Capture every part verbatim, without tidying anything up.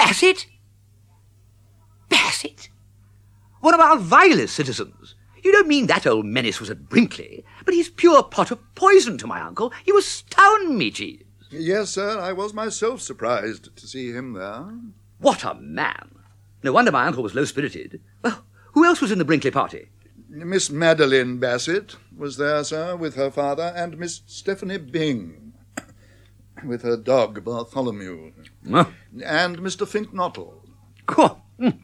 Bassett? Bassett? One of our vilest citizens. You don't mean that old menace was at Brinkley, but he's pure pot of poison to my uncle. You astound me, Jeeves. Yes, sir, I was myself surprised to see him there. What a man. No wonder my uncle was low-spirited. Well, who else was in the Brinkley party? Miss Madeline Bassett was there, sir, with her father, and Miss Stephanie Byng, with her dog Bartholomew, Oh. and Mister Fink Nottle. Go- mm.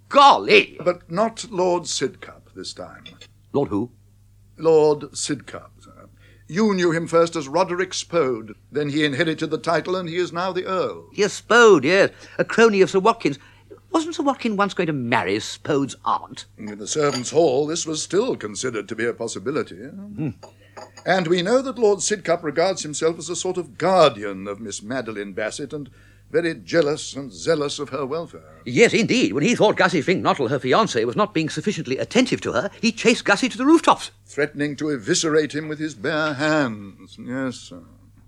Golly! But not Lord Sidcup this time. Lord who? Lord Sidcup, sir. You knew him first as Roderick Spode. Then he inherited the title, and he is now the Earl. Yes, Spode, yes. A crony of Sir Watkins. Wasn't Sir Watkin once going to marry Spode's aunt? In the servants' hall, this was still considered to be a possibility. Mm. And we know that Lord Sidcup regards himself as a sort of guardian of Miss Madeline Bassett, and very jealous and zealous of her welfare. Yes, indeed. When he thought Gussie Fink Nottle, her fiancé, was not being sufficiently attentive to her, he chased Gussie to the rooftops. Threatening to eviscerate him with his bare hands. Yes, sir.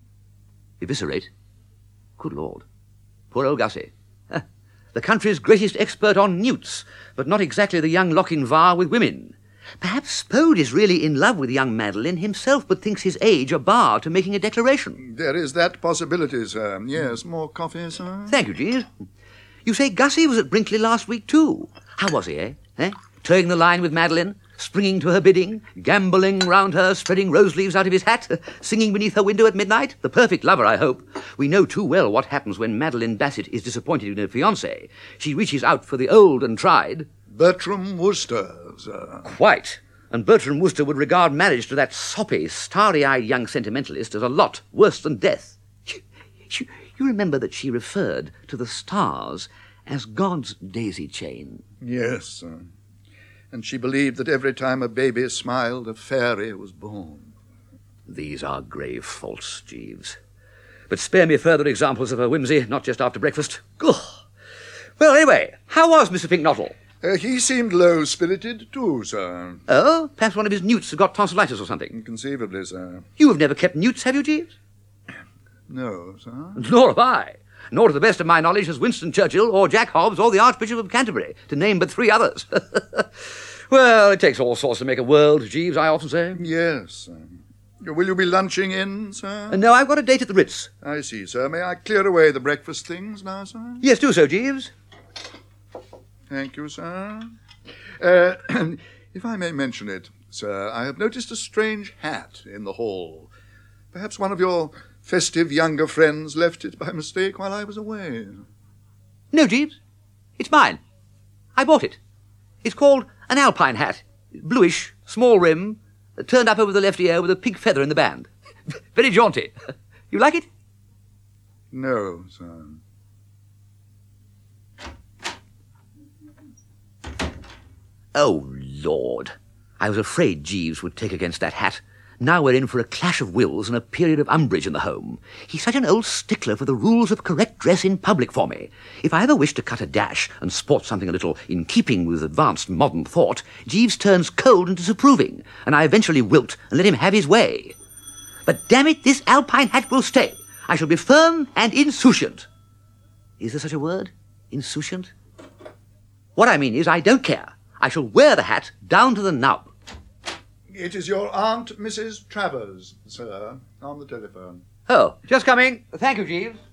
Eviscerate? Good Lord. Poor old Gussie. Huh. The country's greatest expert on newts, but not exactly the young Lochinvar with women. Perhaps Spode is really in love with young Madeline himself, but thinks his age a bar to making a declaration. There is that possibility, sir. Yes, more coffee, sir? Thank you, Jeeves. You say Gussie was at Brinkley last week, too. How was he, eh? eh? Towing the line with Madeline, springing to her bidding, gambolling round her, spreading rose leaves out of his hat, singing beneath her window at midnight? The perfect lover, I hope. We know too well what happens when Madeline Bassett is disappointed in her fiancé. She reaches out for the old and tried. Bertram Wooster, sir. Quite. And Bertram Wooster would regard marriage to that soppy, starry-eyed young sentimentalist as a lot worse than death. You, you, you remember that she referred to the stars as God's daisy chain? Yes, sir. And she believed that every time a baby smiled, a fairy was born. These are grave faults, Jeeves. But spare me further examples of her whimsy, not just after breakfast. Ugh. Well, anyway, how was Mister Fink Nottle? Uh, he seemed low-spirited, too, sir. Oh? Perhaps one of his newts has got tonsillitis or something? Conceivably, sir. You have never kept newts, have you, Jeeves? No, sir. Nor have I. Nor, to the best of my knowledge, has Winston Churchill or Jack Hobbs or the Archbishop of Canterbury, to name but three others. Well, it takes all sorts to make a world, Jeeves, I often say. Yes, sir. Will you be lunching in, sir? Uh, no, I've got a date at the Ritz. I see, sir. May I clear away the breakfast things now, sir? Yes, do so, Jeeves. Thank you, sir. Uh, if I may mention it, sir, I have noticed a strange hat in the hall. Perhaps one of your festive younger friends left it by mistake while I was away. No, Jeeves. It's mine. I bought it. It's called an alpine hat. Bluish, small rim, turned up over the left ear with a pink feather in the band. Very jaunty. You like it? No, sir. Oh, Lord. I was afraid Jeeves would take against that hat. Now we're in for a clash of wills and a period of umbrage in the home. He's such an old stickler for the rules of correct dress in public for me. If I ever wish to cut a dash and sport something a little in keeping with advanced modern thought, Jeeves turns cold and disapproving, and I eventually wilt and let him have his way. But damn it, this alpine hat will stay. I shall be firm and insouciant. Is there such a word? Insouciant? What I mean is I don't care. I shall wear the hat down to the nub. It is your aunt, Missus Travers, sir, on the telephone. Oh, just coming. Thank you, Jeeves.